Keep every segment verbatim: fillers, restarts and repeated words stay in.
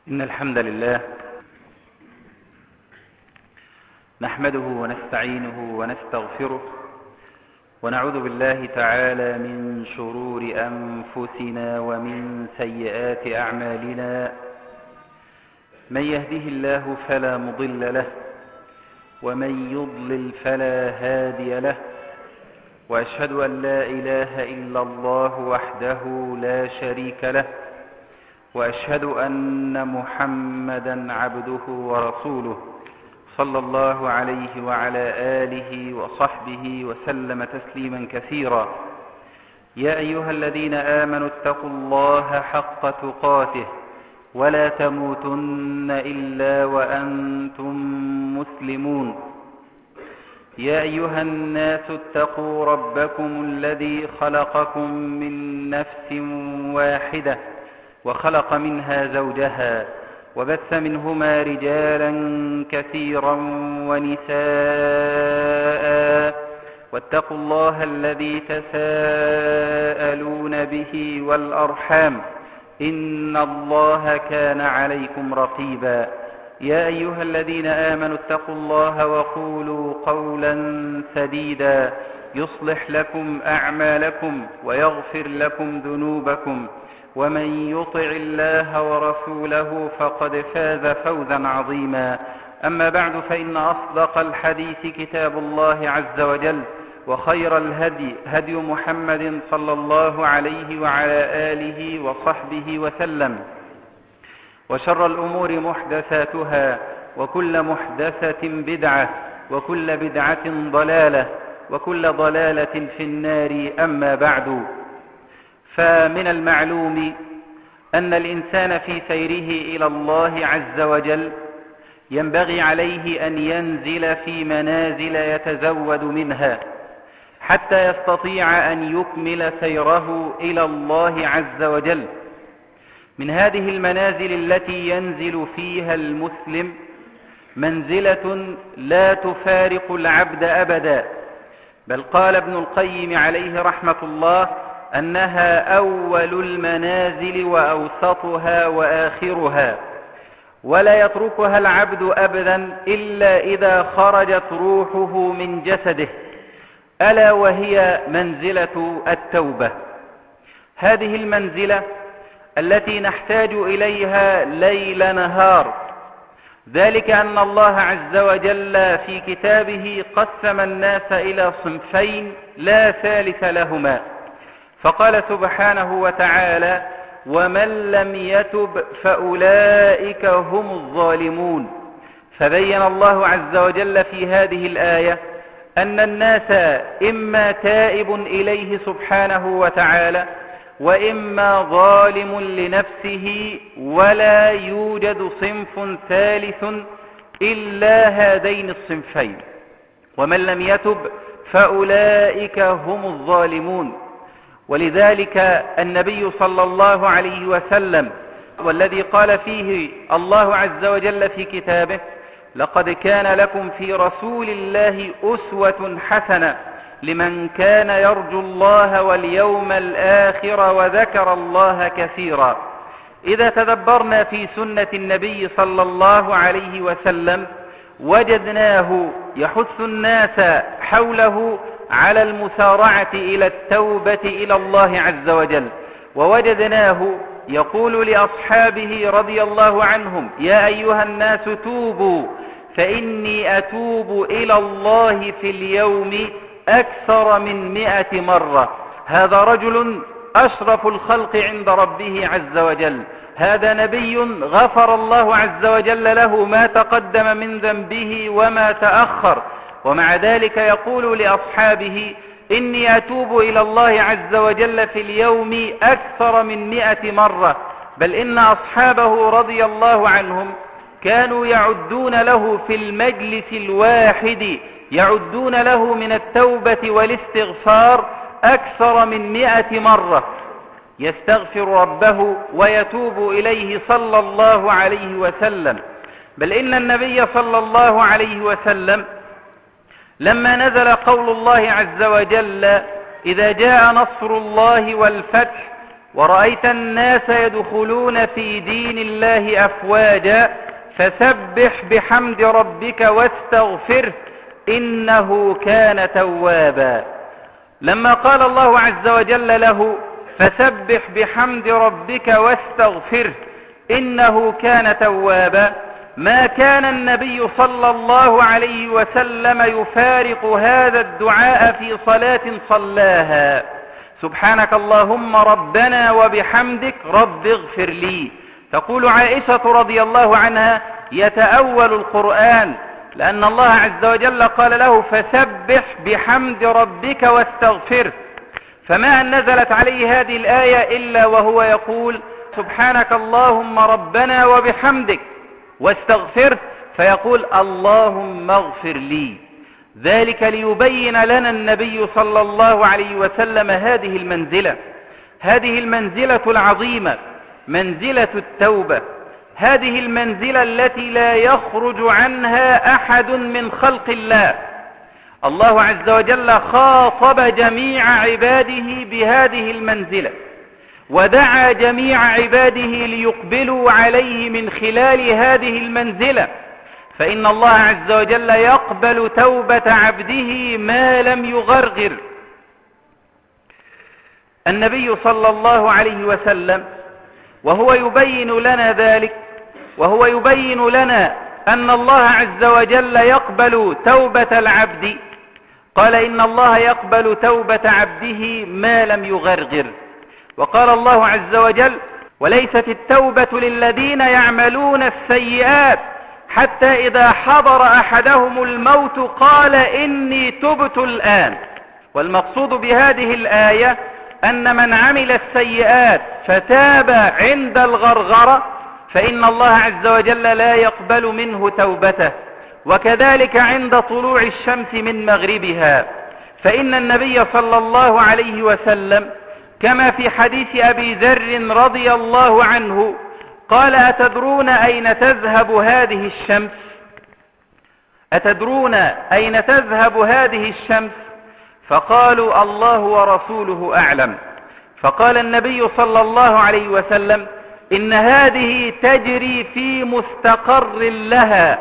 إن الحمد لله نحمده ونستعينه ونستغفره ونعوذ بالله تعالى من شرور أنفسنا ومن سيئات أعمالنا. من يهده الله فلا مضل له ومن يضلل فلا هادي له، وأشهد أن لا إله إلا الله وحده لا شريك له، وأشهد أن محمدا عبده ورسوله صلى الله عليه وعلى آله وصحبه وسلم تسليما كثيرا. يا أيها الذين آمنوا اتقوا الله حق تقاته ولا تموتن إلا وأنتم مسلمون. يا أيها الناس اتقوا ربكم الذي خلقكم من نفس واحدة وخلق منها زوجها وبث منهما رجالا كثيرا ونساء، واتقوا الله الذي تساءلون به والأرحام إن الله كان عليكم رقيبا. يا أيها الذين آمنوا اتقوا الله وقولوا قولا سديدا يصلح لكم أعمالكم ويغفر لكم ذنوبكم، ومن يطع الله ورسوله فقد فاز فوزا عظيما. أما بعد، فإن أصدق الحديث كتاب الله عز وجل، وخير الهدي هدي محمد صلى الله عليه وعلى آله وصحبه وسلم، وشر الأمور محدثاتها، وكل محدثة بدعة، وكل بدعة ضلالة، وكل ضلالة في النار. أما بعد، فمن المعلوم أن الإنسان في سيره إلى الله عز وجل ينبغي عليه أن ينزل في منازل يتزود منها حتى يستطيع أن يكمل سيره إلى الله عز وجل. من هذه المنازل التي ينزل فيها المسلم منزلة لا تفارق العبد أبدا، بل قال ابن القيم عليه رحمة الله أنها أول المنازل وأوسطها وآخرها، ولا يتركها العبد أبدا إلا إذا خرجت روحه من جسده، ألا وهي منزلة التوبة. هذه المنزلة التي نحتاج إليها ليل نهار، ذلك أن الله عز وجل في كتابه قسم الناس إلى صنفين لا ثالث لهما، فقال سبحانه وتعالى: ومن لم يتب فأولئك هم الظالمون. فبين الله عز وجل في هذه الآية أن الناس إما تائب إليه سبحانه وتعالى، وإما ظالم لنفسه، ولا يوجد صنف ثالث إلا هذين الصنفين. ومن لم يتب فأولئك هم الظالمون. ولذلك النبي صلى الله عليه وسلم، والذي قال فيه الله عز وجل في كتابه: لقد كان لكم في رسول الله أسوة حسنة لمن كان يرجو الله واليوم الآخر وذكر الله كثيرا. إذا تدبرنا في سنة النبي صلى الله عليه وسلم وجدناه يحث الناس حوله على المسارعة إلى التوبة إلى الله عز وجل، ووجدناه يقول لأصحابه رضي الله عنهم: يا أيها الناس توبوا فإني أتوب إلى الله في اليوم أكثر من مئة مرة. هذا رجل أشرف الخلق عند ربه عز وجل، هذا نبي غفر الله عز وجل له ما تقدم من ذنبه وما تأخر، ومع ذلك يقول لأصحابه: إني أتوب إلى الله عز وجل في اليوم أكثر من مئة مرة. بل إن أصحابه رضي الله عنهم كانوا يعدون له في المجلس الواحد، يعدون له من التوبة والاستغفار أكثر من مئة مرة، يستغفر ربه ويتوب إليه صلى الله عليه وسلم. بل إن النبي صلى الله عليه وسلم لما نزل قول الله عز وجل: إذا جاء نصر الله والفتح ورأيت الناس يدخلون في دين الله أفواجا فسبح بحمد ربك واستغفره إنه كان توابا. لما قال الله عز وجل له فسبح بحمد ربك واستغفره إنه كان توابا، ما كان النبي صلى الله عليه وسلم يفارق هذا الدعاء في صلاة صلاها. سبحانك اللهم ربنا وبحمدك رب اغفر لي. تقول عائشة رضي الله عنها يتأول القرآن، لأن الله عز وجل قال له فسبح بحمد ربك واستغفره، فما أن نزلت عليه هذه الآية إلا وهو يقول سبحانك اللهم ربنا وبحمدك واستغفره، فيقول اللهم اغفر لي. ذلك ليبين لنا النبي صلى الله عليه وسلم هذه المنزلة، هذه المنزلة العظيمة، منزلة التوبة، هذه المنزلة التي لا يخرج عنها أحد من خلق الله. الله عز وجل خاطب جميع عباده بهذه المنزلة، ودعا جميع عباده ليقبلوا عليه من خلال هذه المنزلة، فإن الله عز وجل يقبل توبة عبده ما لم يغرغر. النبي صلى الله عليه وسلم وهو يبين لنا ذلك، وهو يبين لنا أن الله عز وجل يقبل توبة العبد، قال إن الله يقبل توبة عبده ما لم يغرغر. وقال الله عز وجل وليست التوبة للذين يعملون السيئات حتى إذا حضر أحدهم الموت قال إني تبت الآن. والمقصود بهذه الآية أن من عمل السيئات فتاب عند الغرغرة فإن الله عز وجل لا يقبل منه توبته، وكذلك عند طلوع الشمس من مغربها. فإن النبي صلى الله عليه وسلم كما في حديث أبي ذر رضي الله عنه قال أتدرون أين تذهب هذه الشمس؟ أتدرون أين تذهب هذه الشمس؟ فقالوا الله ورسوله أعلم. فقال النبي صلى الله عليه وسلم إن هذه تجري في مستقر لها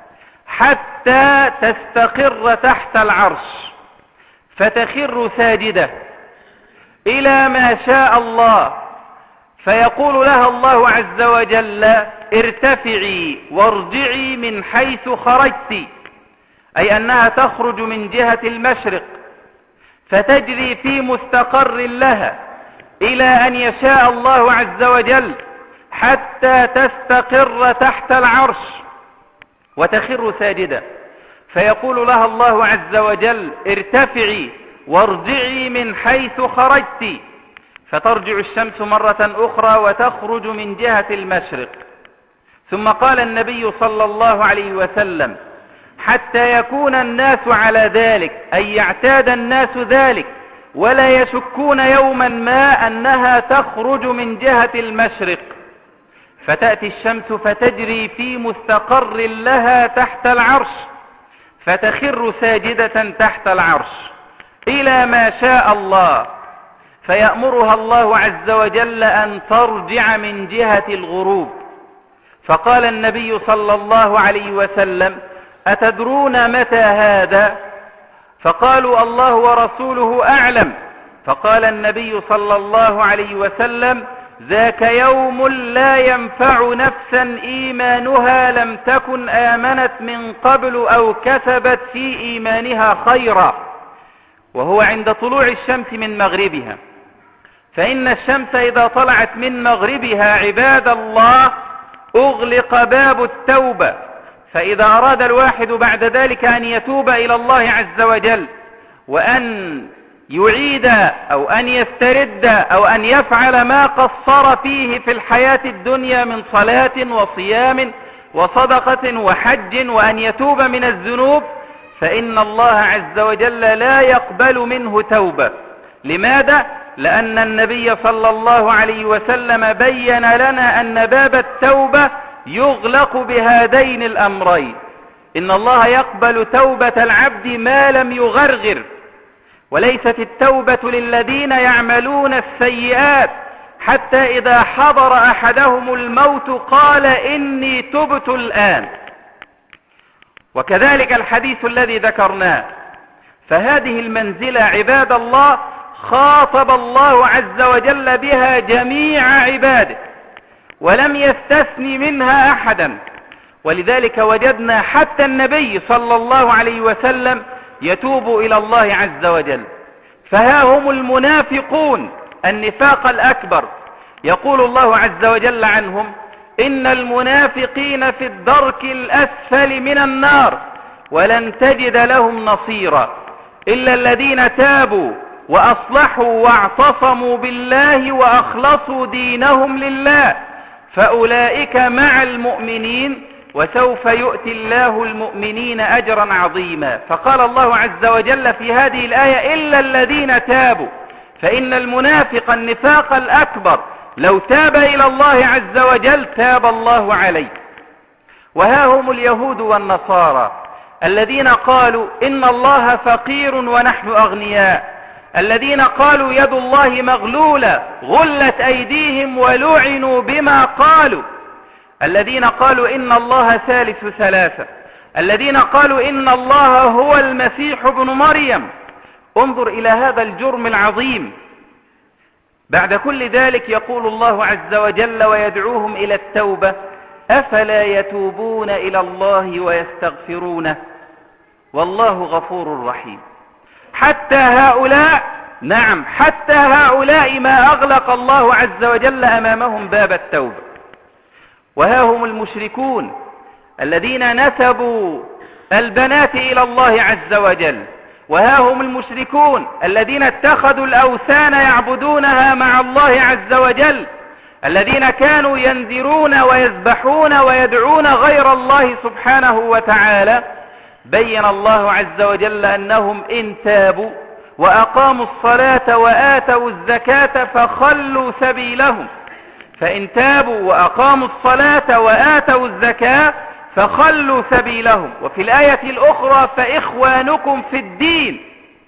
حتى تستقر تحت العرش فتخر ساجدة إلى ما شاء الله، فيقول لها الله عز وجل ارتفعي وارجعي من حيث خرجت، أي أنها تخرج من جهة المشرق فتجري في مستقر لها إلى أن يشاء الله عز وجل حتى تستقر تحت العرش وتخر ساجدة، فيقول لها الله عز وجل ارتفعي وارجعي من حيث خرجت، فترجع الشمس مرة أخرى وتخرج من جهة المشرق. ثم قال النبي صلى الله عليه وسلم حتى يكون الناس على ذلك، أي يعتاد الناس ذلك ولا يشكون يوما ما أنها تخرج من جهة المشرق، فتأتي الشمس فتجري في مستقر لها تحت العرش فتخر ساجدة تحت العرش إلى ما شاء الله، فيأمرها الله عز وجل أن ترجع من جهة الغروب. فقال النبي صلى الله عليه وسلم أتدرون متى هذا؟ فقالوا الله ورسوله أعلم. فقال النبي صلى الله عليه وسلم ذاك يوم لا ينفع نفسا إيمانها لم تكن آمنت من قبل أو كسبت في إيمانها خيرا، وهو عند طلوع الشمس من مغربها. فإن الشمس إذا طلعت من مغربها عباد الله أغلق باب التوبة، فإذا أراد الواحد بعد ذلك أن يتوب إلى الله عز وجل وأن يعيد أو أن يسترد أو أن يفعل ما قصر فيه في الحياة الدنيا من صلاة وصيام وصدقة وحج وأن يتوب من الذنوب، فإن الله عز وجل لا يقبل منه توبة. لماذا؟ لأن النبي صلى الله عليه وسلم بين لنا أن باب التوبة يغلق بهذين الأمرين، إن الله يقبل توبة العبد ما لم يغرغر، وليست التوبة للذين يعملون السيئات حتى إذا حضر أحدهم الموت قال إني تبت الآن. وكذلك الحديث الذي ذكرناه. فهذه المنزلة عباد الله خاطب الله عز وجل بها جميع عباده ولم يستثني منها أحدا، ولذلك وجدنا حتى النبي صلى الله عليه وسلم يتوب إلى الله عز وجل. فها هم المنافقون النفاق الأكبر، يقول الله عز وجل عنهم: إن المنافقين في الدرك الأسفل من النار ولن تجد لهم نصيرا إلا الذين تابوا وأصلحوا واعتصموا بالله وأخلصوا دينهم لله فأولئك مع المؤمنين وسوف يؤتي الله المؤمنين أجرا عظيما. فقال الله عز وجل في هذه الآية: إلا الذين تابوا، فإن المنافق النفاق الأكبر لو تاب إلى الله عز وجل تاب الله عليه. وها هم اليهود والنصارى الذين قالوا إن الله فقير ونحن أغنياء، الذين قالوا يد الله مغلولة غلت أيديهم ولعنوا بما قالوا، الذين قالوا إن الله ثالث ثلاثة، الذين قالوا إن الله هو المسيح ابن مريم. انظر إلى هذا الجرم العظيم. بعد كل ذلك يقول الله عز وجل ويدعوهم إلى التوبة: أفلا يتوبون إلى الله ويستغفرونه والله غفور رحيم. حتى هؤلاء، نعم حتى هؤلاء ما أغلق الله عز وجل أمامهم باب التوبة. وها هم المشركون الذين نسبوا البنات إلى الله عز وجل، وها هم المشركون الذين اتخذوا الأوثان يعبدونها مع الله عز وجل، الذين كانوا ينذرون ويذبحون ويدعون غير الله سبحانه وتعالى. بين الله عز وجل أنهم إن تابوا وأقاموا الصلاة وآتوا الزكاة فخلوا سبيلهم، فإن تابوا وأقاموا الصلاة وآتوا الزكاة فخلوا سبيلهم. وفي الآية الأخرى: فإخوانكم في الدين.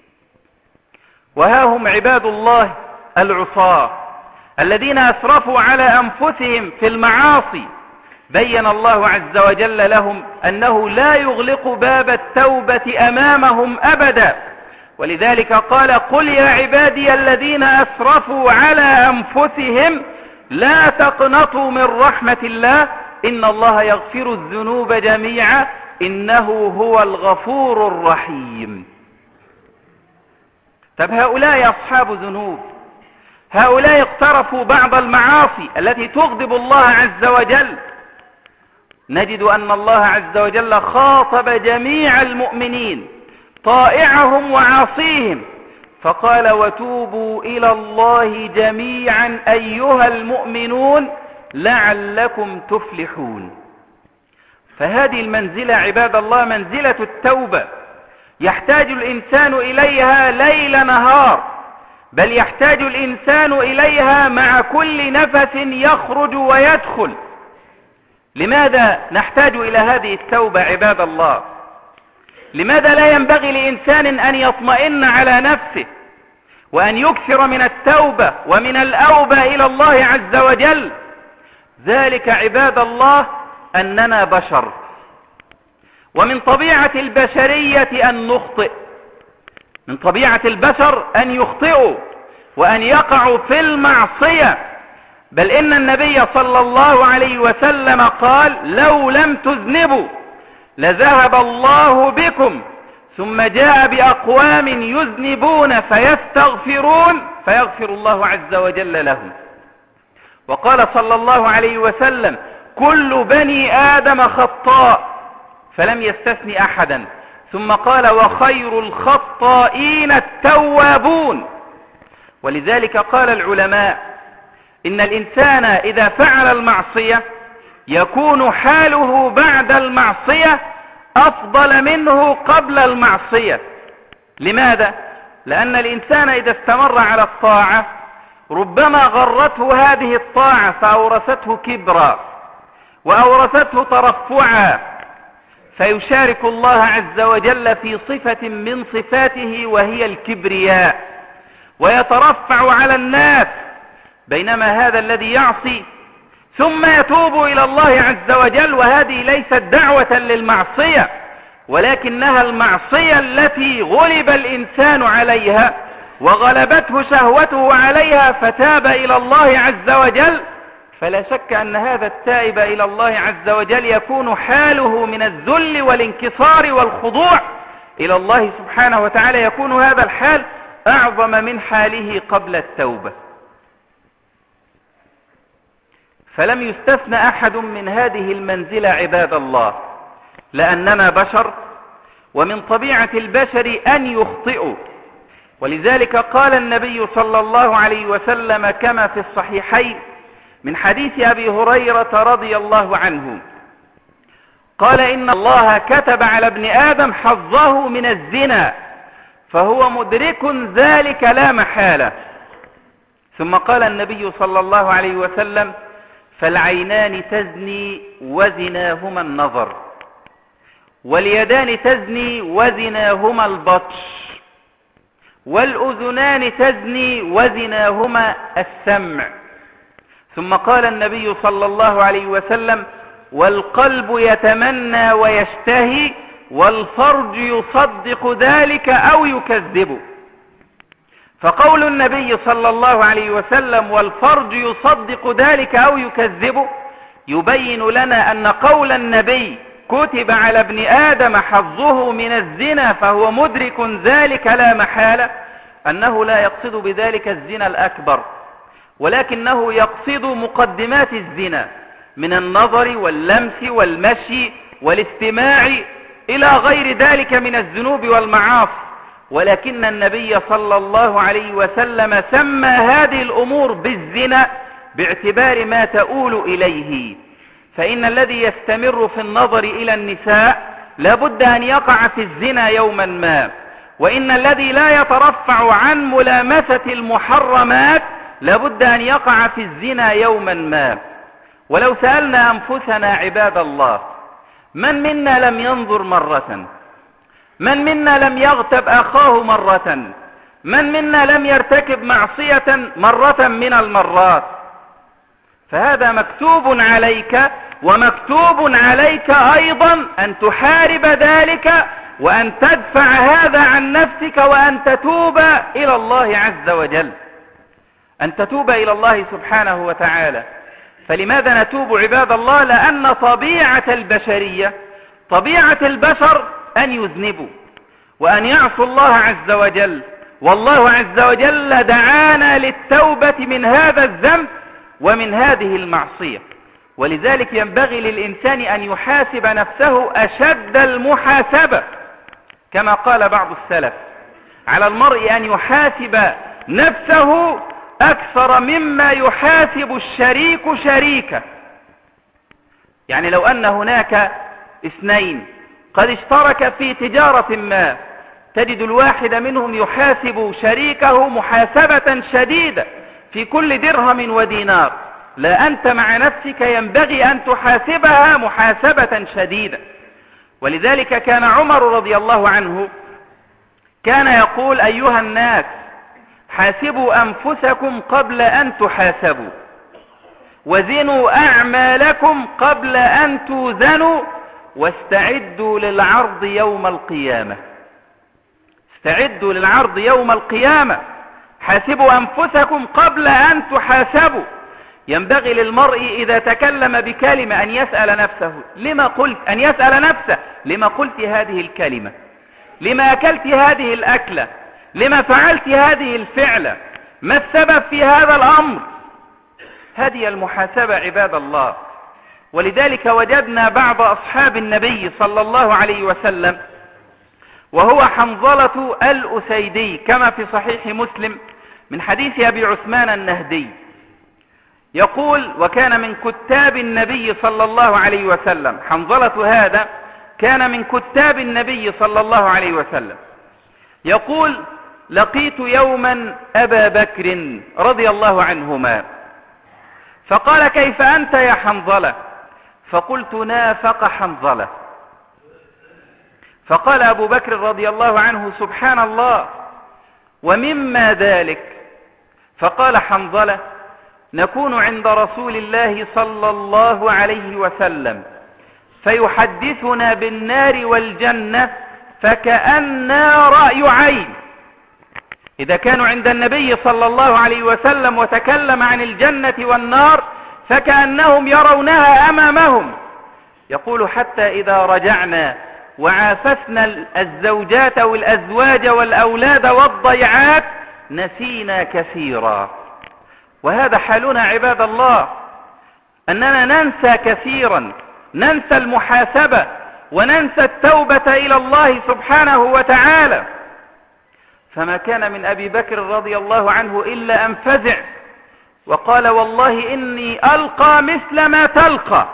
وها هم عباد الله العصاة الذين أسرفوا على أنفسهم في المعاصي. بين الله عز وجل لهم أنه لا يغلق باب التوبة أمامهم أبدا، ولذلك قال: قل يا عبادي الذين أسرفوا على أنفسهم لا تقنطوا من رحمة الله إن الله يغفر الذنوب جميعا إنه هو الغفور الرحيم. طب هؤلاء أصحاب ذنوب، هؤلاء اقترفوا بعض المعاصي التي تغضب الله عز وجل. نجد أن الله عز وجل خاطب جميع المؤمنين طائعهم وعاصيهم فقال: وتوبوا إلى الله جميعا أيها المؤمنون لعلكم تفلحون. فهذه المنزلة عباد الله منزلة التوبة، يحتاج الإنسان إليها ليل نهار، بل يحتاج الإنسان إليها مع كل نفس يخرج ويدخل. لماذا نحتاج إلى هذه التوبة عباد الله؟ لماذا لا ينبغي لإنسان أن يطمئن على نفسه وأن يكثر من التوبة ومن الأوبة إلى الله عز وجل؟ ذلك عباد الله أننا بشر، ومن طبيعة البشرية أن نخطئ، من طبيعة البشر أن يخطئوا وأن يقعوا في المعصية. بل إن النبي صلى الله عليه وسلم قال: لو لم تذنبوا لذهب الله بكم ثم جاء بأقوام يذنبون فيستغفرون فيغفر الله عز وجل لهم. وقال صلى الله عليه وسلم: كل بني آدم خطاء، فلم يستثني أحدا، ثم قال: وخير الخطائين التوابون. ولذلك قال العلماء: إن الإنسان إذا فعل المعصية يكون حاله بعد المعصية أفضل منه قبل المعصية. لماذا؟ لأن الإنسان إذا استمر على الطاعة ربما غرته هذه الطاعة فأورثته كبرا وأورثته ترفعا، فيشارك الله عز وجل في صفة من صفاته وهي الكبرياء، ويترفع على الناس بينما هذا الذي يعصي ثم يتوب إلى الله عز وجل، وهذه ليست دعوة للمعصية ولكنها المعصية التي غلب الإنسان عليها وغلبته شهوته عليها فتاب إلى الله عز وجل، فلا شك أن هذا التائب إلى الله عز وجل يكون حاله من الذل والانكسار والخضوع إلى الله سبحانه وتعالى، يكون هذا الحال أعظم من حاله قبل التوبة. فلم يستثنى أحد من هذه المنزلة عباد الله، لأننا بشر ومن طبيعة البشر أن يخطئوا، ولذلك قال النبي صلى الله عليه وسلم كما في الصحيحين من حديث أبي هريرة رضي الله عنه قال: إن الله كتب على ابن آدم حظه من الزنا فهو مدرك ذلك لا محالة. ثم قال النبي صلى الله عليه وسلم: فالعينان تزني وزناهما النظر، واليدان تزني وزناهما البطش، والأذنان تزني وزناهما السمع. ثم قال النبي صلى الله عليه وسلم: والقلب يتمنى ويشتهي، والفرج يصدق ذلك أو يكذبه. فقول النبي صلى الله عليه وسلم والفرج يصدق ذلك أو يكذبه يبين لنا أن قول النبي كتب على ابن آدم حظه من الزنا فهو مدرك ذلك لا محالة أنه لا يقصد بذلك الزنا الأكبر، ولكنه يقصد مقدمات الزنا من النظر واللمس والمشي والاستماع إلى غير ذلك من الذنوب والمعاصي. ولكن النبي صلى الله عليه وسلم سمى هذه الأمور بالزنا باعتبار ما تؤول إليه، فإن الذي يستمر في النظر إلى النساء لابد أن يقع في الزنا يوما ما، وإن الذي لا يترفع عن ملامسة المحرمات لابد أن يقع في الزنا يوما ما. ولو سألنا أنفسنا عباد الله: من منا لم ينظر مرة؟ من منا لم يغتب أخاه مرة؟ من منا لم يرتكب معصية مرة من المرات؟ فهذا مكتوب عليك، ومكتوب عليك أيضا أن تحارب ذلك وأن تدفع هذا عن نفسك وأن تتوب إلى الله عز وجل، أن تتوب إلى الله سبحانه وتعالى. فلماذا نتوب عباد الله؟ لأن طبيعة البشرية، طبيعة البشر أن يذنبوا وأن يعصوا الله عز وجل، والله عز وجل دعانا للتوبة من هذا الذنب ومن هذه المعصية. ولذلك ينبغي للإنسان أن يحاسب نفسه أشد المحاسبة، كما قال بعض السلف: على المرء أن يحاسب نفسه أكثر مما يحاسب الشريك شريكه. يعني لو أن هناك اثنين قد اشترك في تجارة ما، تجد الواحد منهم يحاسب شريكه محاسبة شديدة في كل درهم ودينار، لا أنت مع نفسك ينبغي أن تحاسبها محاسبة شديدة. ولذلك كان عمر رضي الله عنه كان يقول: أيها الناس حاسبوا أنفسكم قبل أن تحاسبوا، وزنوا أعمالكم قبل أن توزنوا، واستعدوا للعرض يوم القيامة. استعدوا للعرض يوم القيامة، حاسبوا أنفسكم قبل أن تحاسبوا. ينبغي للمرء إذا تكلم بكلمة أن يسأل نفسه: لما قلت؟ أن يسأل نفسه: لما قلت هذه الكلمة؟ لما أكلت هذه الأكلة؟ لما فعلت هذه الفعلة؟ ما السبب في هذا الأمر؟ هذه المحاسبة عباد الله. ولذلك وجدنا بعض أصحاب النبي صلى الله عليه وسلم وهو حنظلة الأسيدي كما في صحيح مسلم من حديث أبي عثمان النهدي يقول: وكان من كتاب النبي صلى الله عليه وسلم، حنظلة هذا كان من كتاب النبي صلى الله عليه وسلم، يقول: لقيت يوما أبا بكر رضي الله عنهما فقال: كيف أنت يا حنظلة؟ فقلت: نافق حنظلة. فقال أبو بكر رضي الله عنه: سبحان الله، ومما ذلك؟ فقال حنظلة: نكون عند رسول الله صلى الله عليه وسلم فيحدثنا بالنار والجنة فكأننا رأي عين. إذا كانوا عند النبي صلى الله عليه وسلم وتكلم عن الجنة والنار فكأنهم يرونها أمامهم. يقول حتى إذا رجعنا وعافسنا الزوجات والأزواج والأولاد والضيعات نسينا كثيرا. وهذا حالنا عباد الله، أننا ننسى كثيرا، ننسى المحاسبة وننسى التوبة إلى الله سبحانه وتعالى. فما كان من أبي بكر رضي الله عنه إلا أن فزع وقال والله إني ألقى مثل ما تلقى،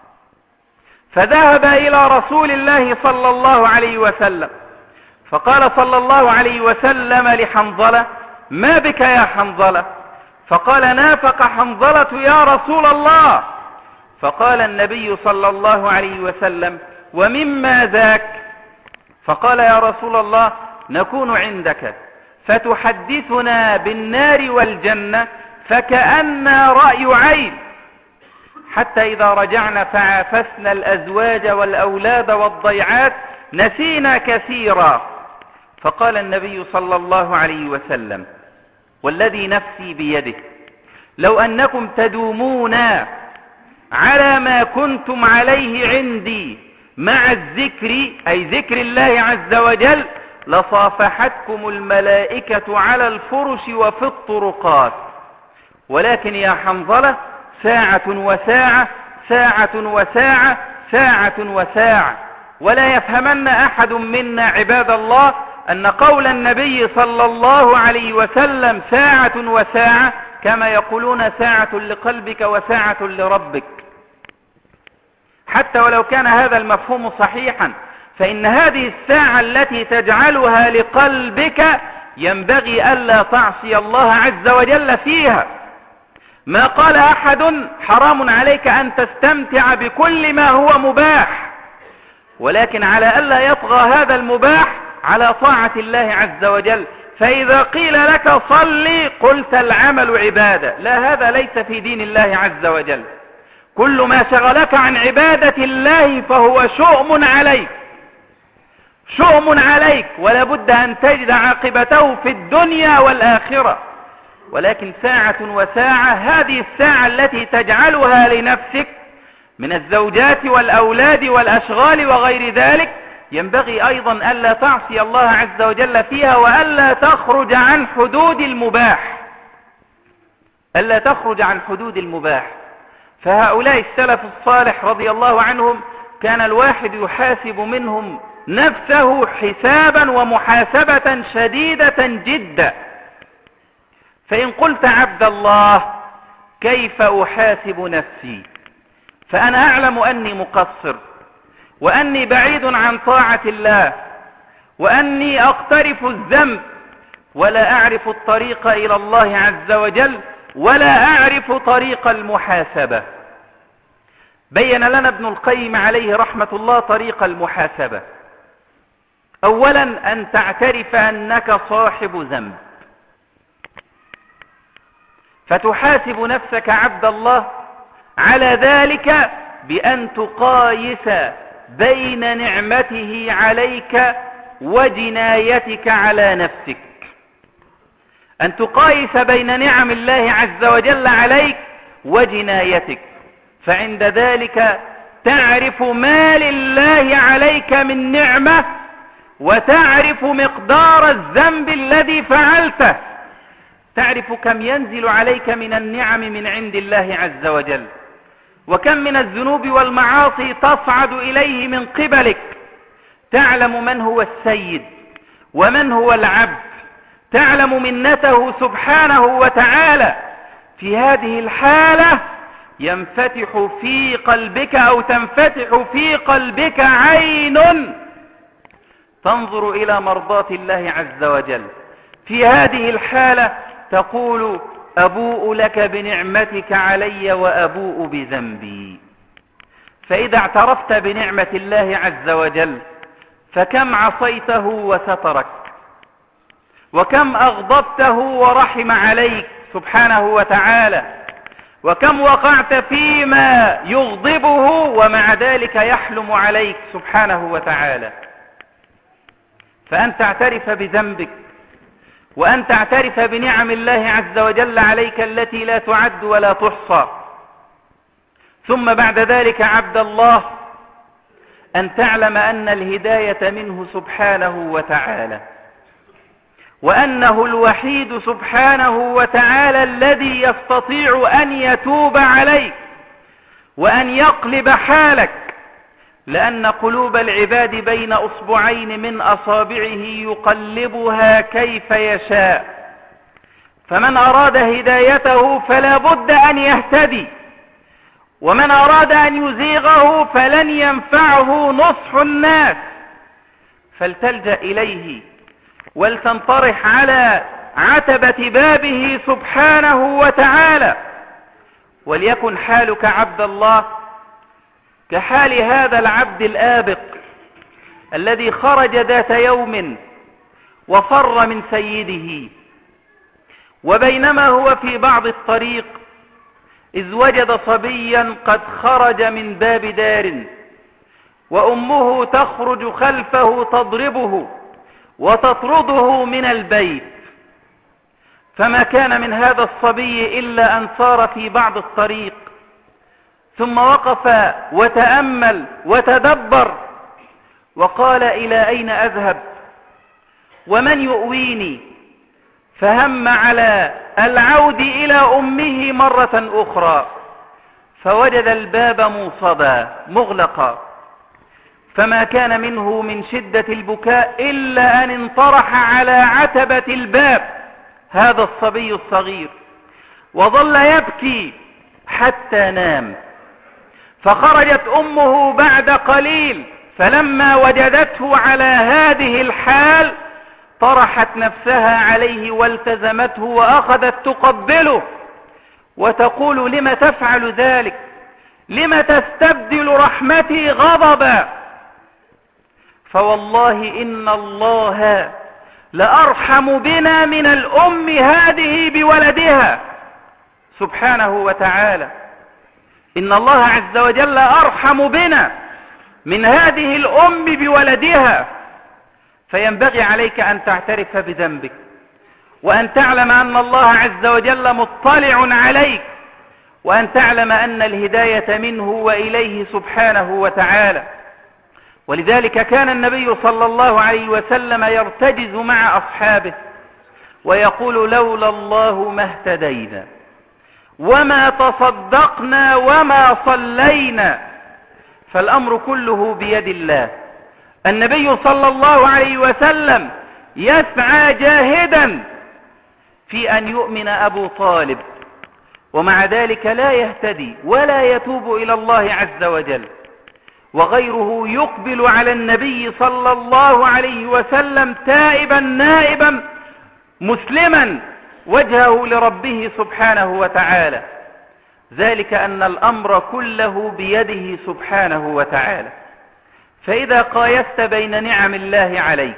فذهب إلى رسول الله صلى الله عليه وسلم فقال صلى الله عليه وسلم لحنظلة ما بك يا حنظلة؟ فقال نافق حنظلة يا رسول الله. فقال النبي صلى الله عليه وسلم ومما ذاك؟ فقال يا رسول الله نكون عندك فتحدثنا بالنار والجنة فكأننا رأي عين، حتى إذا رجعنا فعافسنا الأزواج والأولاد والضيعات نسينا كثيرا. فقال النبي صلى الله عليه وسلم والذي نفسي بيده لو أنكم تدومون على ما كنتم عليه عندي مع الذكر أي ذكر الله عز وجل لصافحتكم الملائكة على الفرش وفي الطرقات، ولكن يا حنظلة ساعة وساعة ساعة وساعة ساعة وساعة. ولا يفهمن أحد منا عباد الله أن قول النبي صلى الله عليه وسلم ساعة وساعة كما يقولون ساعة لقلبك وساعة لربك. حتى ولو كان هذا المفهوم صحيحا فإن هذه الساعة التي تجعلها لقلبك ينبغي ألا تعصي الله عز وجل فيها. ما قال أحد حرام عليك أن تستمتع بكل ما هو مباح، ولكن على ألا يطغى هذا المباح على طاعة الله عز وجل. فإذا قيل لك صلي قلت العمل عبادة، لا، هذا ليس في دين الله عز وجل. كل ما شغلك عن عبادة الله فهو شؤم عليك، شؤم عليك، ولا بد أن تجد عاقبته في الدنيا والآخرة. ولكن ساعة وساعة هذه الساعة التي تجعلها لنفسك من الزوجات والأولاد والأشغال وغير ذلك ينبغي أيضا ألا تعصي الله عز وجل فيها وألا تخرج عن حدود المباح، ألا تخرج عن حدود المباح. فهؤلاء السلف الصالح رضي الله عنهم كان الواحد يحاسب منهم نفسه حسابا ومحاسبة شديدة جدا. فإن قلت عبد الله كيف أحاسب نفسي؟ فأنا أعلم أني مقصر وأني بعيد عن طاعة الله وأني أقترف الذنب ولا أعرف الطريق إلى الله عز وجل ولا أعرف طريق المحاسبة. بين لنا ابن القيم عليه رحمة الله طريق المحاسبة. أولا أن تعترف أنك صاحب ذنب، فتحاسب نفسك عبد الله على ذلك بأن تقايس بين نعمته عليك وجنايتك على نفسك، أن تقايس بين نعم الله عز وجل عليك وجنايتك. فعند ذلك تعرف ما لله عليك من نعمة وتعرف مقدار الذنب الذي فعلته، تعرف كم ينزل عليك من النعم من عند الله عز وجل، وكم من الذنوب والمعاصي تصعد إليه من قبلك. تعلم من هو السيد ومن هو العبد، تعلم منته سبحانه وتعالى. في هذه الحالة ينفتح في قلبك أو تنفتح في قلبك عين تنظر إلى مرضاة الله عز وجل. في هذه الحالة تقول أبوء لك بنعمتك علي وأبوء بذنبي. فإذا اعترفت بنعمة الله عز وجل فكم عصيته وسترك، وكم أغضبته ورحم عليك سبحانه وتعالى. وكم وقعت فيما يغضبه ومع ذلك يحلم عليك سبحانه وتعالى. فأن تعترف بذنبك وأن تعترف بنعم الله عز وجل عليك التي لا تعد ولا تحصى. ثم بعد ذلك عبد الله أن تعلم أن الهداية منه سبحانه وتعالى، وأنه الوحيد سبحانه وتعالى الذي يستطيع أن يتوب عليك وأن يقلب حالك، لأن قلوب العباد بين أصبعين من أصابعه يقلبها كيف يشاء. فمن أراد هدايته فلا بد أن يهتدي، ومن أراد أن يزيغه فلن ينفعه نصح الناس، فلتلجأ إليه ولتنطرح على عتبة بابه سبحانه وتعالى. وليكن حالك عبد الله كحال هذا العبد الآبق الذي خرج ذات يوم وفر من سيده، وبينما هو في بعض الطريق إذ وجد صبيا قد خرج من باب دار، وأمه تخرج خلفه تضربه وتطرده من البيت. فما كان من هذا الصبي إلا أن سار في بعض الطريق، ثم وقف وتأمل وتدبر وقال: إلى أين أذهب ومن يؤويني؟ فهم على العود إلى أمه مرة أخرى، فوجد الباب موصدا مغلقا، فما كان منه من شدة البكاء إلا أن انطرح على عتبة الباب هذا الصبي الصغير، وظل يبكي حتى نام. فخرجت أمه بعد قليل، فلما وجدته على هذه الحال طرحت نفسها عليه والتزمته وأخذت تقبله وتقول: لم تفعل ذلك؟ لم تستبدل رحمتي غضبا؟ فوالله إن الله لأرحم بنا من الأم هذه بولدها سبحانه وتعالى. إن الله عز وجل أرحم بنا من هذه الأم بولدها. فينبغي عليك أن تعترف بذنبك، وأن تعلم أن الله عز وجل مطلع عليك، وأن تعلم أن الهداية منه وإليه سبحانه وتعالى. ولذلك كان النبي صلى الله عليه وسلم يرتجز مع أصحابه ويقول: لولا الله ما اهتدينا وما تصدقنا وما صلينا. فالأمر كله بيد الله. النبي صلى الله عليه وسلم يسعى جاهدا في أن يؤمن أبو طالب، ومع ذلك لا يهتدي ولا يتوب إلى الله عز وجل، وغيره يقبل على النبي صلى الله عليه وسلم تائبا نائبا مسلما وجهه لربه سبحانه وتعالى. ذلك أن الأمر كله بيده سبحانه وتعالى. فإذا قايست بين نعم الله عليك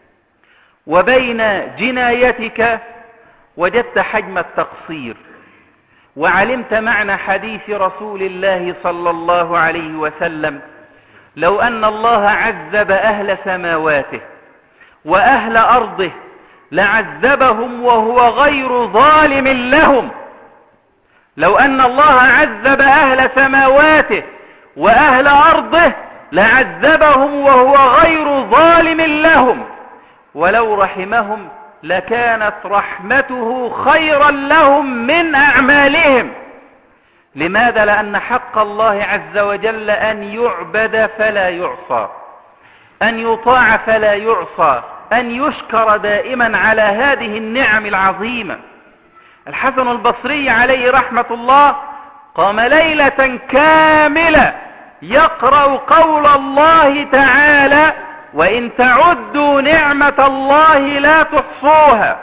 وبين جنايتك وجدت حجم التقصير، وعلمت معنى حديث رسول الله صلى الله عليه وسلم: لو أن الله عذب أهل سماواته وأهل أرضه لعذبهم وهو غير ظالم لهم. لو أن الله عذب أهل سماواته وأهل أرضه لعذبهم وهو غير ظالم لهم، ولو رحمهم لكانت رحمته خيرا لهم من أعمالهم. لماذا؟ لأن حق الله عز وجل أن يعبد فلا يعصى، أن يطاع فلا يعصى، أن يشكر دائما على هذه النعم العظيمة. الحسن البصري عليه رحمة الله قام ليلة كاملة يقرأ قول الله تعالى: وإن تعدوا نعمة الله لا تحصوها.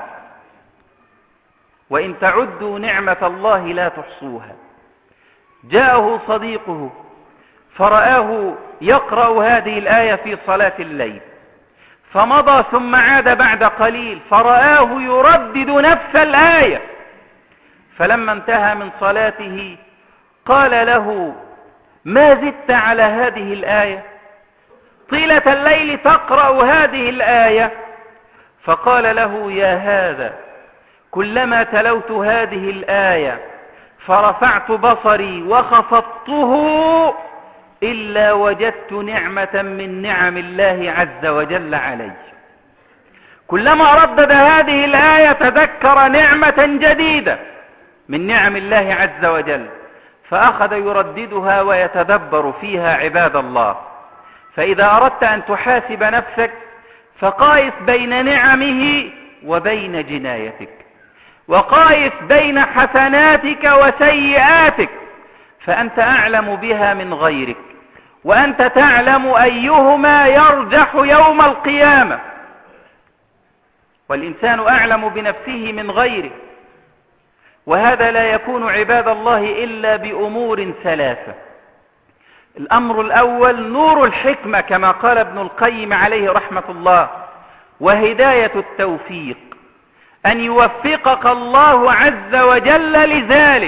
وإن تعدوا نعمة الله لا تحصوها. جاءه صديقه فرآه يقرأ هذه الآية في صلاة الليل، فمضى ثم عاد بعد قليل فرآه يردد نفس الآية، فلما انتهى من صلاته قال له: ما زدت على هذه الآية؟ طيلة الليل تقرأ هذه الآية؟ فقال له: يا هذا، كلما تلوت هذه الآية فرفعت بصري وخفضته إلا وجدت نعمة من نعم الله عز وجل علي. كلما ردد هذه الآية تذكر نعمة جديدة من نعم الله عز وجل، فأخذ يرددها ويتدبر فيها. عباد الله، فإذا أردت أن تحاسب نفسك فقايس بين نعمه وبين جنايتك، وقايس بين حسناتك وسيئاتك، فأنت أعلم بها من غيرك، وأنت تعلم أيهما يرجح يوم القيامة، والإنسان أعلم بنفسه من غيره. وهذا لا يكون عباد الله إلا بأمور ثلاثة. الأمر الأول نور الحكمة كما قال ابن القيم عليه رحمة الله، وهداية التوفيق، أن يوفقك الله عز وجل لذلك،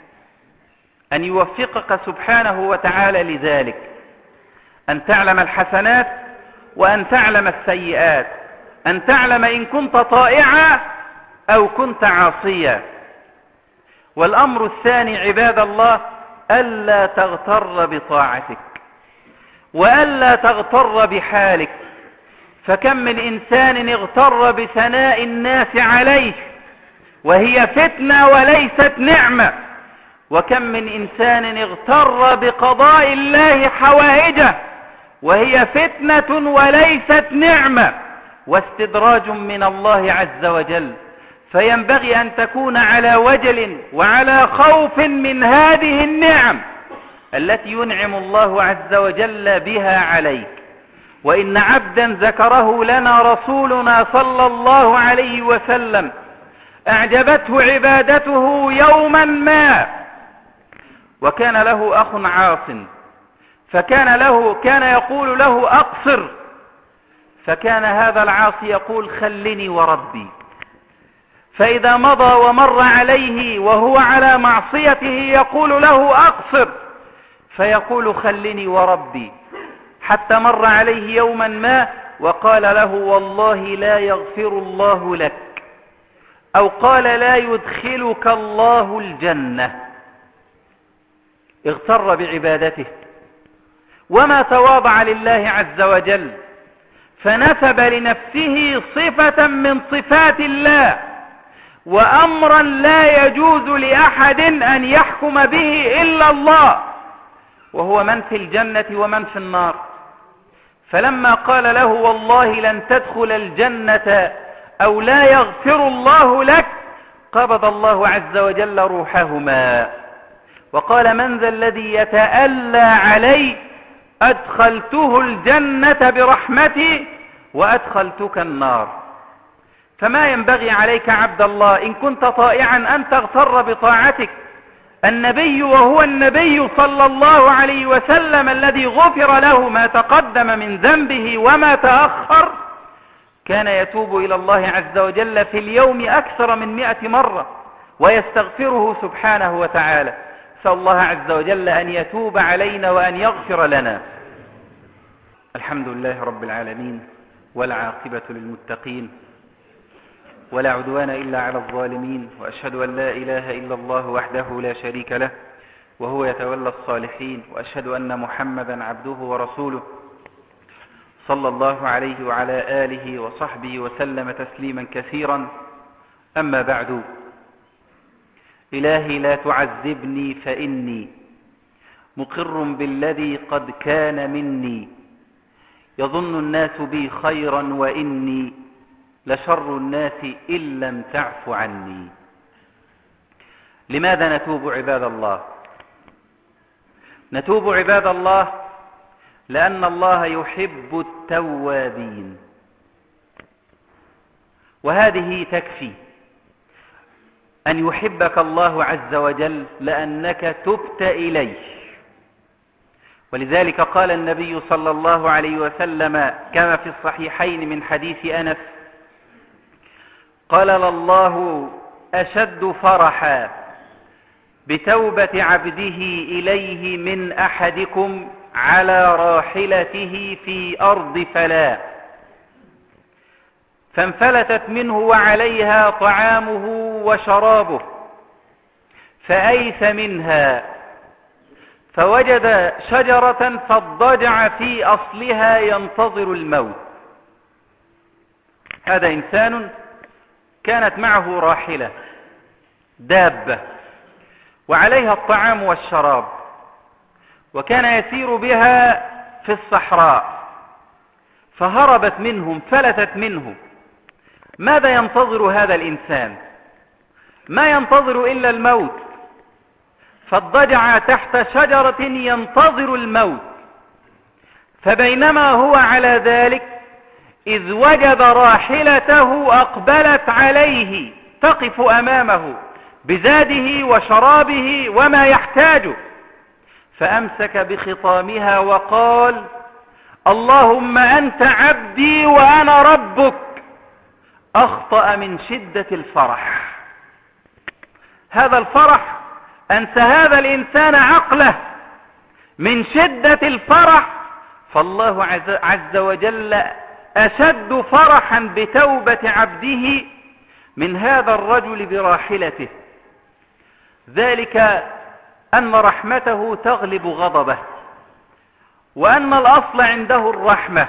أن يوفقك سبحانه وتعالى لذلك، أن تعلم الحسنات وأن تعلم السيئات، أن تعلم إن كنت طائعا أو كنت عاصيا. والأمر الثاني عباد الله ألا تغتر بطاعتك وألا تغتر بحالك، فكم من إنسان اغتر بثناء الناس عليه وهي فتنة وليست نعمة، وكم من إنسان اغتر بقضاء الله حوائجه وهي فتنة وليست نعمة واستدراج من الله عز وجل. فينبغي أن تكون على وجل وعلى خوف من هذه النعم التي ينعم الله عز وجل بها عليك. وإن عبدا ذكره لنا رسولنا صلى الله عليه وسلم أعجبته عبادته يوما ما، وكان له أخ عاص، فكان له كان يقول له: أقصر، فكان هذا العاصي يقول: خلني وربي. فإذا مضى ومر عليه وهو على معصيته يقول له: أقصر، فيقول: خلني وربي. حتى مر عليه يوما ما وقال له: والله لا يغفر الله لك، أو قال: لا يدخلك الله الجنة. اغتر بعبادته وما تواضع لله عز وجل، فنسب لنفسه صفة من صفات الله وأمرا لا يجوز لأحد أن يحكم به إلا الله، وهو من في الجنة ومن في النار. فلما قال له: والله لن تدخل الجنة أو لا يغفر الله لك، قبض الله عز وجل روحهما وقال: من ذا الذي يتألى علي؟ أدخلته الجنة برحمتي وأدخلتك النار. فما ينبغي عليك عبد الله إن كنت طائعا أن تغتر بطاعتك. النبي وهو النبي صلى الله عليه وسلم الذي غفر له ما تقدم من ذنبه وما تأخر كان يتوب إلى الله عز وجل في اليوم أكثر من مئة مرة ويستغفره سبحانه وتعالى. نسأل الله عز وجل أن يتوب علينا وأن يغفر لنا. الحمد لله رب العالمين، والعاقبة للمتقين، ولا عدوان إلا على الظالمين، وأشهد أن لا إله إلا الله وحده لا شريك له وهو يتولى الصالحين، وأشهد أن محمدا عبده ورسوله صلى الله عليه وعلى آله وصحبه وسلم تسليما كثيرا. أما بعد، إلهي لا تعذبني فإني مقر بالذي قد كان مني، يظن الناس بي خيرا وإني لشر الناس إن لم تعف عني. لماذا نتوب عباد الله؟ نتوب عباد الله لأن الله يحب التوابين، وهذه تكفي أن يحبك الله عز وجل لأنك تبت إليه. ولذلك قال النبي صلى الله عليه وسلم كما في الصحيحين من حديث أنس قال: لله أشد فرحا بتوبة عبده إليه من أحدكم على راحلته في أرض فلاة فانفلتت منه وعليها طعامه وشرابه فأيس منها فوجد شجرة فاضطجع في أصلها ينتظر الموت. هذا إنسان كانت معه راحلة دابة وعليها الطعام والشراب وكان يسير بها في الصحراء فهربت منهم فلتت منه. ماذا ينتظر هذا الإنسان؟ ما ينتظر إلا الموت، فاضطجع تحت شجرة ينتظر الموت. فبينما هو على ذلك إذ وجد راحلته أقبلت عليه تقف أمامه بزاده وشرابه وما يحتاجه، فأمسك بخطامها وقال: اللهم أنت عبدي وأنا ربك. أخطأ من شدة الفرح. هذا الفرح أنسى هذا الإنسان عقله من شدة الفرح، فالله عز وجل أشد فرحا بتوبة عبده من هذا الرجل براحلته، ذلك أن رحمته تغلب غضبه، وأن الأصل عنده الرحمة،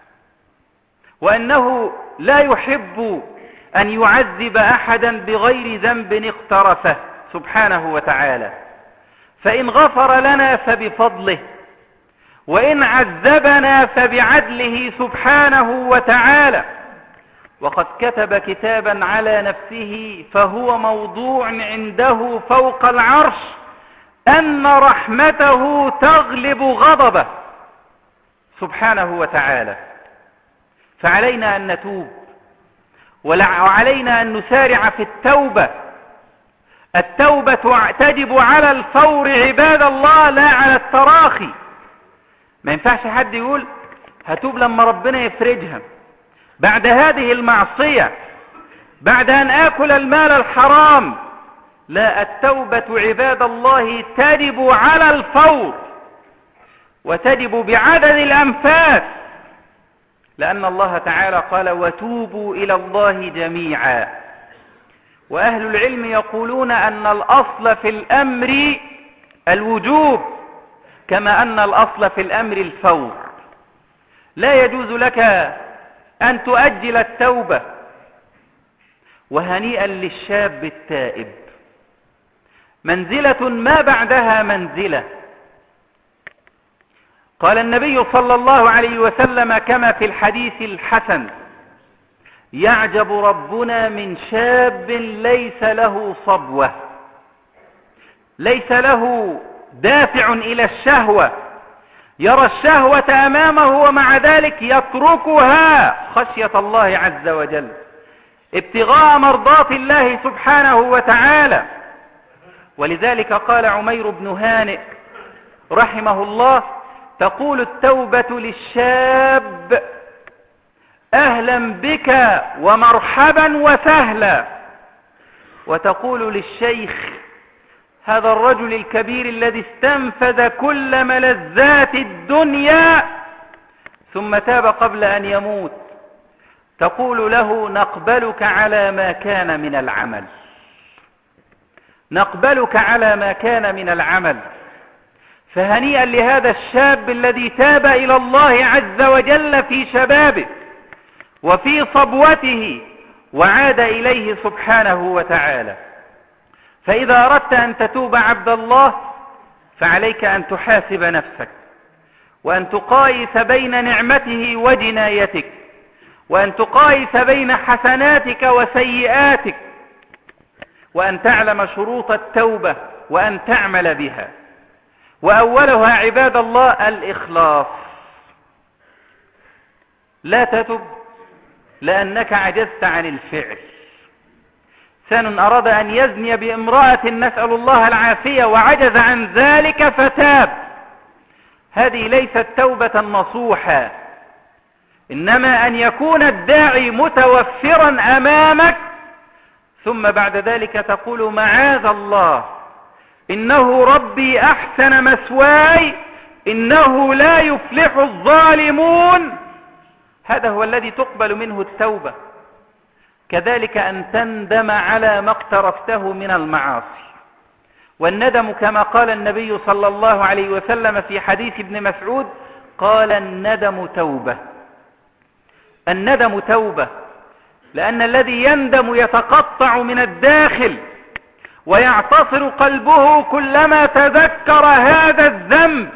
وأنه لا يحب أن يعذب أحدا بغير ذنب اقترفه سبحانه وتعالى. فإن غفر لنا فبفضله، وإن عذبنا فبعدله سبحانه وتعالى. وقد كتب كتابا على نفسه فهو موضوع عنده فوق العرش أن رحمته تغلب غضبه سبحانه وتعالى. فعلينا أن نتوب، وعلينا أن نسارع في التوبة. التوبة تجب على الفور عباد الله، لا على التراخي. ما ينفعش حد يقول هتوب لما ربنا يفرجها بعد هذه المعصية، بعد أن آكل المال الحرام. لا، التوبة عباد الله تجب على الفور، وتجب بعدد الأنفاس، لأن الله تعالى قال: وتوبوا إلى الله جميعا. وأهل العلم يقولون أن الأصل في الأمر الوجوب، كما أن الأصل في الأمر الفور. لا يجوز لك أن تؤجل التوبة. وهنيئا للشاب التائب، منزلة ما بعدها منزلة. قال النبي صلى الله عليه وسلم كما في الحديث الحسن: يعجب ربنا من شاب ليس له صبوة، ليس له دافع إلى الشهوة، يرى الشهوة أمامه ومع ذلك يتركها خشية الله عز وجل، ابتغاء مرضات الله سبحانه وتعالى. ولذلك قال عمير بن هانئ رحمه الله: تقول التوبة للشاب: أهلا بك ومرحبا وسهلا. وتقول للشيخ، هذا الرجل الكبير الذي استنفذ كل ملذات الدنيا ثم تاب قبل أن يموت، تقول له: نقبلك على ما كان من العمل، نقبلك على ما كان من العمل. فهنيئا لهذا الشاب الذي تاب إلى الله عز وجل في شبابه وفي صبوته وعاد إليه سبحانه وتعالى. فإذا أردت أن تتوب عبد الله فعليك أن تحاسب نفسك، وأن تقايس بين نعمته وجنايتك، وأن تقايس بين حسناتك وسيئاتك، وأن تعلم شروط التوبة وأن تعمل بها. وأولها عباد الله الإخلاص. لا تتب لأنك عجزت عن الفعل. إنسان أراد أن يزني بامرأة نسأل الله العافية وعجز عن ذلك فتاب، هذه ليست توبة نصوحة، إنما أن يكون الداعي متوفرا أمامك ثم بعد ذلك تقول: معاذ الله، إنه ربي أحسن مثواي إنه لا يفلح الظالمون، هذا هو الذي تقبل منه التوبة. كذلك أن تندم على ما اقترفته من المعاصي، والندم كما قال النبي صلى الله عليه وسلم في حديث ابن مسعود قال الندم توبة. الندم توبة، لأن الذي يندم يتقطع من الداخل ويعتصر قلبه كلما تذكر هذا الذنب،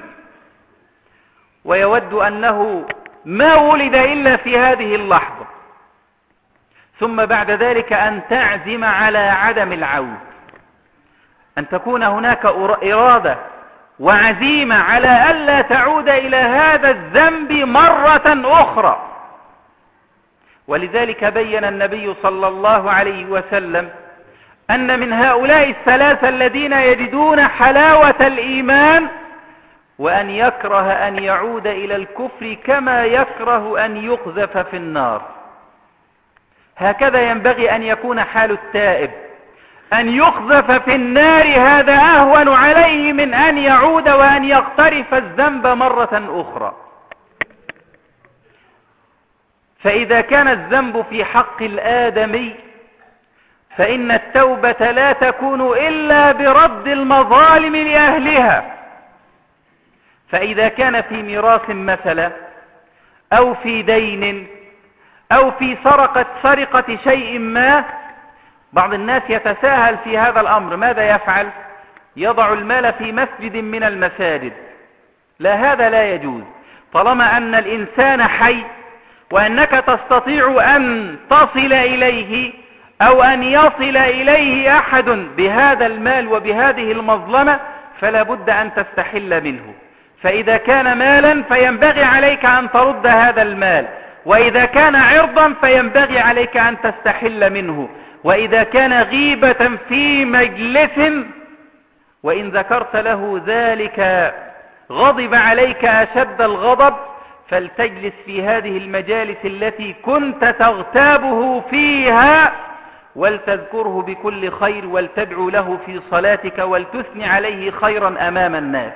ويود أنه ما ولد إلا في هذه اللحظة، ثم بعد ذلك أن تعزم على عدم العود، أن تكون هناك إرادة وعزيمة على ألا تعود إلى هذا الذنب مرة أخرى. ولذلك بين النبي صلى الله عليه وسلم أن من هؤلاء الثلاثة الذين يجدون حلاوة الإيمان وأن يكره أن يعود إلى الكفر كما يكره أن يقذف في النار. هكذا ينبغي أن يكون حال التائب، أن يقذف في النار هذا أهون عليه من أن يعود وأن يقترف الذنب مرة أخرى. فإذا كان الذنب في حق الآدمي فإن التوبة لا تكون إلا برد المظالم لأهلها. فإذا كان في ميراث مثلا أو في دين أو في سرقة سرقة شيء ما، بعض الناس يتساهل في هذا الأمر، ماذا يفعل؟ يضع المال في مسجد من المساجد. لا، هذا لا يجوز. طالما أن الإنسان حي وأنك تستطيع أن تصل إليه أو أن يصل إليه أحد بهذا المال وبهذه المظلمة فلا بد أن تستحل منه. فإذا كان مالا فينبغي عليك أن ترد هذا المال، وإذا كان عرضا فينبغي عليك أن تستحل منه، وإذا كان غيبة في مجلس وإن ذكرت له ذلك غضب عليك أشد الغضب، فلتجلس في هذه المجالس التي كنت تغتابه فيها ولتذكره بكل خير ولتدعو له في صلاتك ولتثني عليه خيرا أمام الناس.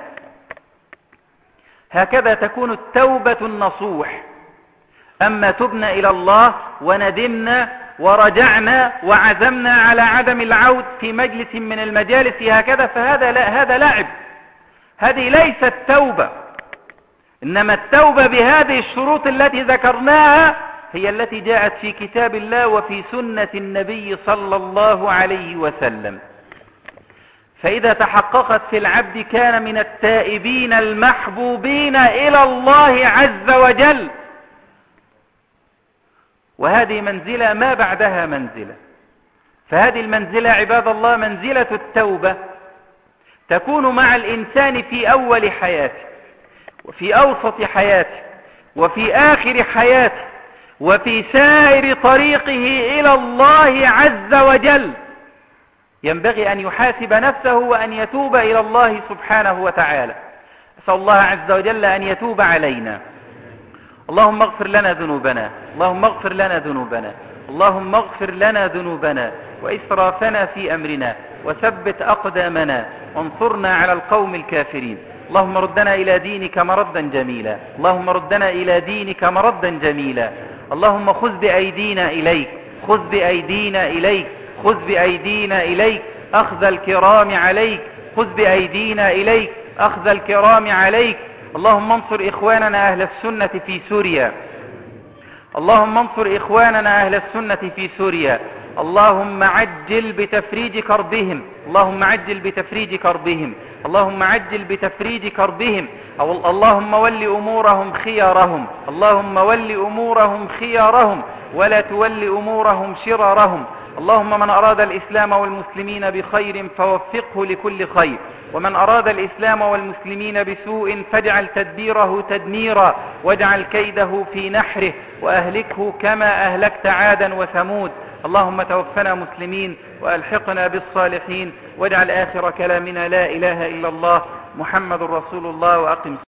هكذا تكون التوبة النصوح. أما تبنا إلى الله وندمنا ورجعنا وعزمنا على عدم العود في مجلس من المجالس هكذا فهذا لا، هذا لعب، هذه ليست توبة. إنما التوبة بهذه الشروط التي ذكرناها هي التي جاءت في كتاب الله وفي سنة النبي صلى الله عليه وسلم. فإذا تحققت في العبد كان من التائبين المحبوبين إلى الله عز وجل، وهذه منزلة ما بعدها منزلة. فهذه المنزلة عباد الله منزلة التوبة تكون مع الإنسان في أول حياته وفي أوسط حياته وفي آخر حياته وفي سائر طريقه إلى الله عز وجل. ينبغي أن يحاسب نفسه وأن يتوب إلى الله سبحانه وتعالى. أسأل الله عز وجل أن يتوب علينا. اللهم اغفر لنا ذنوبنا، اللهم اغفر لنا ذنوبنا، اللهم اغفر لنا ذنوبنا وإسرافنا في أمرنا وثبت أقدامنا وانصرنا على القوم الكافرين. اللهم ردنا إلى دينك مردا جميلا، اللهم ردنا إلى دينك مردا جميلا. اللهم خذ بأيدينا إليك، خذ بأيدينا إليك، خذ بأيدينا إليك أخذ الكرام عليك، خذ بأيدينا إليك أخذ الكرام عليك. اللهم انصر إخواننا أهل السنة في سوريا، اللهم انصر إخواننا أهل السنة في سوريا. اللهم عجل بتفريج كربهم، اللهم عجل بتفريج كربهم، اللهم عجل بتفريج كربهم. أو اللهم ول أمورهم خيارهم، اللهم ول أمورهم خيارهم ولا تول أمورهم شرارهم. اللهم من أراد الإسلام والمسلمين بخير فوفقه لكل خير، ومن أراد الإسلام والمسلمين بسوء فاجعل تدبيره تدميرا واجعل كيده في نحره وأهلكه كما أهلكت عادا وثمود. اللهم توفنا مسلمين وألحقنا بالصالحين واجعل آخر كلامنا لا إله إلا الله محمد رسول الله. وأقم